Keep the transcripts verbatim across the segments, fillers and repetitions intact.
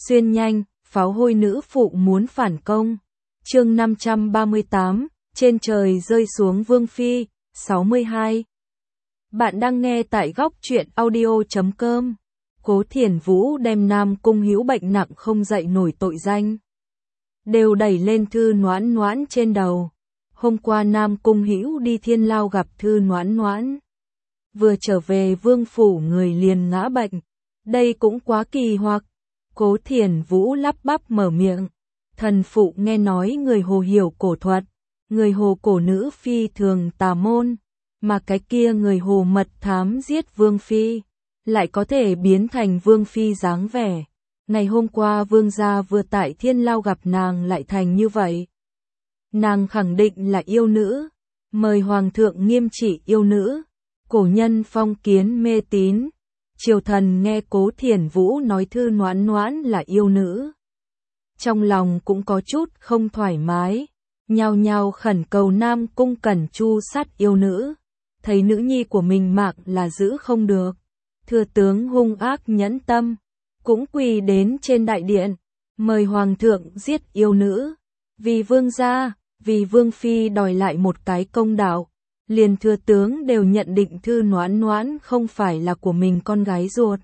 Xuyên nhanh, pháo hôi nữ phụ muốn phản công. Chương năm trăm ba mươi tám, trên trời rơi xuống vương phi, sáu mươi hai. Bạn đang nghe tại góc truyện audio chấm com. Cố Thiển Vũ đem Nam Cung Hữu bệnh nặng không dậy nổi tội danh, đều đẩy lên Thư Noãn Noãn trên đầu. Hôm qua Nam Cung Hữu đi Thiên Lao gặp Thư Noãn Noãn, vừa trở về vương phủ người liền ngã bệnh. Đây cũng quá kỳ hoặc. Cố Thiển Vũ lắp bắp mở miệng. Thần phụ nghe nói người Hồ hiểu cổ thuật, người Hồ cổ nữ phi thường tà môn, mà cái kia người Hồ mật thám giết vương phi, lại có thể biến thành vương phi dáng vẻ. Ngày hôm qua vương gia vừa tại Thiên Lao gặp nàng lại thành như vậy. Nàng khẳng định là yêu nữ, mời hoàng thượng nghiêm trị yêu nữ. Cổ nhân phong kiến mê tín. Triều thần nghe Cố Thiển Vũ nói Thư Noãn Noãn là yêu nữ, trong lòng cũng có chút không thoải mái, nhao nhao khẩn cầu Nam Cung Cẩn tru sát yêu nữ. Thấy nữ nhi của mình mạng là giữ không được, thừa tướng hung ác nhẫn tâm, cũng quỳ đến trên đại điện, mời hoàng thượng giết yêu nữ, vì vương gia, vì vương phi đòi lại một cái công đạo. Liền thừa tướng đều nhận định Thư Noãn Noãn không phải là của mình con gái ruột,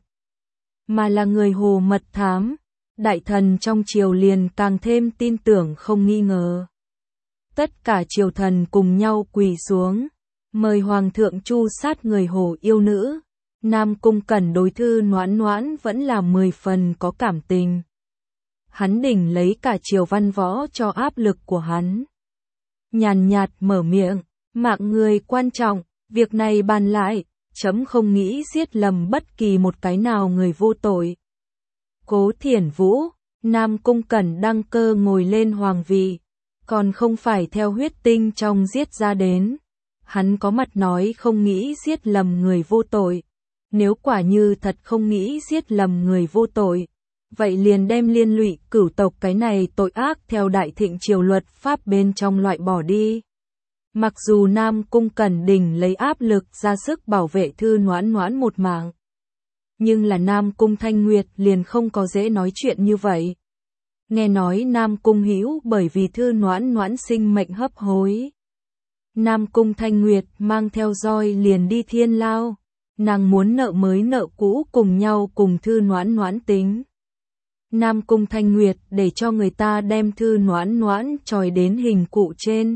mà là người Hồ mật thám. Đại thần trong triều liền càng thêm tin tưởng không nghi ngờ. Tất cả triều thần cùng nhau quỳ xuống, mời hoàng thượng tru sát người Hồ yêu nữ. Nam Cung Cẩn đối Thư Noãn Noãn vẫn là mười phần có cảm tình. Hắn đỉnh lấy cả triều văn võ cho áp lực của hắn. Nhàn nhạt mở miệng. Mạng người quan trọng, việc này bàn lại, chấm không nghĩ giết lầm bất kỳ một cái nào người vô tội. Cố Thiển Vũ, Nam Cung Cẩn đăng cơ ngồi lên hoàng vị, còn không phải theo huyết tinh trong giết ra đến. Hắn có mặt nói không nghĩ giết lầm người vô tội. Nếu quả như thật không nghĩ giết lầm người vô tội, vậy liền đem liên lụy cửu tộc cái này tội ác theo đại thịnh triều luật pháp bên trong loại bỏ đi. Mặc dù Nam Cung Cẩn đỉnh lấy áp lực ra sức bảo vệ Thư Noãn Noãn một mạng, nhưng là Nam Cung Thanh Nguyệt liền không có dễ nói chuyện như vậy. Nghe nói Nam Cung Hữu bởi vì Thư Noãn Noãn sinh mệnh hấp hối, Nam Cung Thanh Nguyệt mang theo roi liền đi Thiên Lao. Nàng muốn nợ mới nợ cũ cùng nhau cùng Thư Noãn Noãn tính. Nam Cung Thanh Nguyệt để cho người ta đem Thư Noãn Noãn tròi đến hình cụ trên,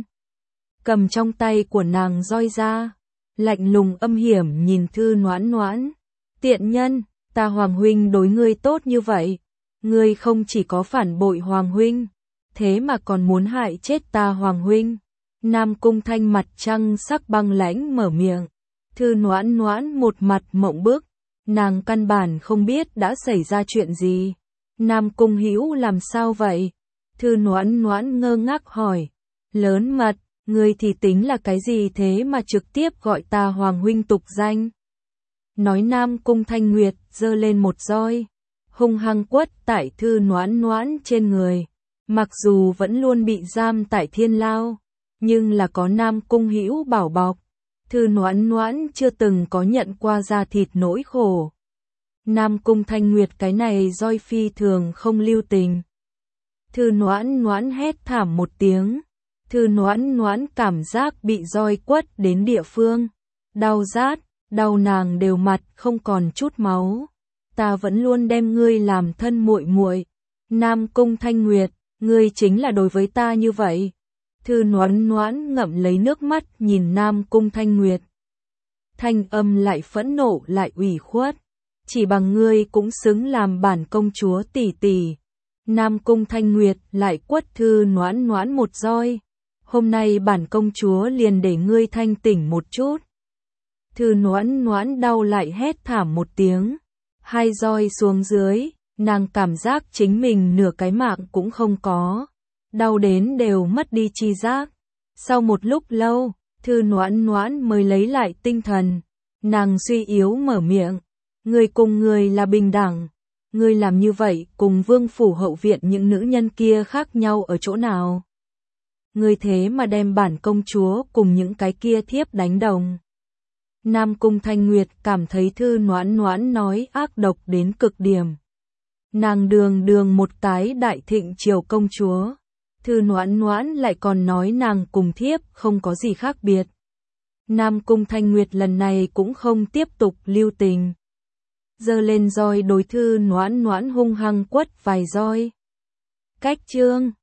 cầm trong tay của nàng roi ra, lạnh lùng âm hiểm nhìn Thư Noãn Noãn. Tiện nhân, ta Hoàng huynh đối ngươi tốt như vậy, ngươi không chỉ có phản bội Hoàng huynh, thế mà còn muốn hại chết ta Hoàng huynh. Nam Cung Thanh mặt trăng sắc băng lãnh mở miệng. Thư Noãn Noãn một mặt mộng bức, nàng căn bản không biết đã xảy ra chuyện gì. Nam Cung Hữu làm sao vậy? Thư Noãn Noãn ngơ ngác hỏi. Lớn mật, ngươi thì tính là cái gì thế mà trực tiếp gọi ta Hoàng huynh tục danh? Nói Nam Cung Thanh Nguyệt giơ lên một roi, hung hăng quất tại Thư Noãn Noãn trên người. Mặc dù vẫn luôn bị giam tại Thiên Lao, nhưng là có Nam Cung Hữu bảo bọc, Thư Noãn Noãn chưa từng có nhận qua da thịt nỗi khổ. Nam Cung Thanh Nguyệt cái này roi phi thường không lưu tình. Thư Noãn Noãn hét thảm một tiếng. Thư Noãn Noãn cảm giác bị roi quất đến địa phương, đau rát, đau nàng đều mặt không còn chút máu. Ta vẫn luôn đem ngươi làm thân muội muội. Nam Cung Thanh Nguyệt, ngươi chính là đối với ta như vậy. Thư Noãn Noãn ngậm lấy nước mắt nhìn Nam Cung Thanh Nguyệt. Thanh âm lại phẫn nộ lại ủy khuất. Chỉ bằng ngươi cũng xứng làm bản công chúa tỷ tỷ. Nam Cung Thanh Nguyệt lại quất Thư Noãn Noãn một roi. Hôm nay bản công chúa liền để ngươi thanh tỉnh một chút. Thư Noãn Noãn đau lại hét thảm một tiếng. Hai roi xuống dưới, nàng cảm giác chính mình nửa cái mạng cũng không có. Đau đến đều mất đi chi giác. Sau một lúc lâu, Thư Noãn Noãn mới lấy lại tinh thần. Nàng suy yếu mở miệng. Ngươi cùng ngươi là bình đẳng. Ngươi làm như vậy cùng vương phủ hậu viện những nữ nhân kia khác nhau ở chỗ nào? Ngươi thế mà đem bản công chúa cùng những cái kia thiếp đánh đồng. Nam Cung Thanh Nguyệt cảm thấy Thư Noãn Noãn nói ác độc đến cực điểm. Nàng đường đường một cái đại thịnh triều công chúa. Thư Noãn Noãn lại còn nói nàng cùng thiếp không có gì khác biệt. Nam Cung Thanh Nguyệt lần này cũng không tiếp tục lưu tình. Giơ lên roi đối Thư Noãn Noãn hung hăng quất vài roi. Cách chương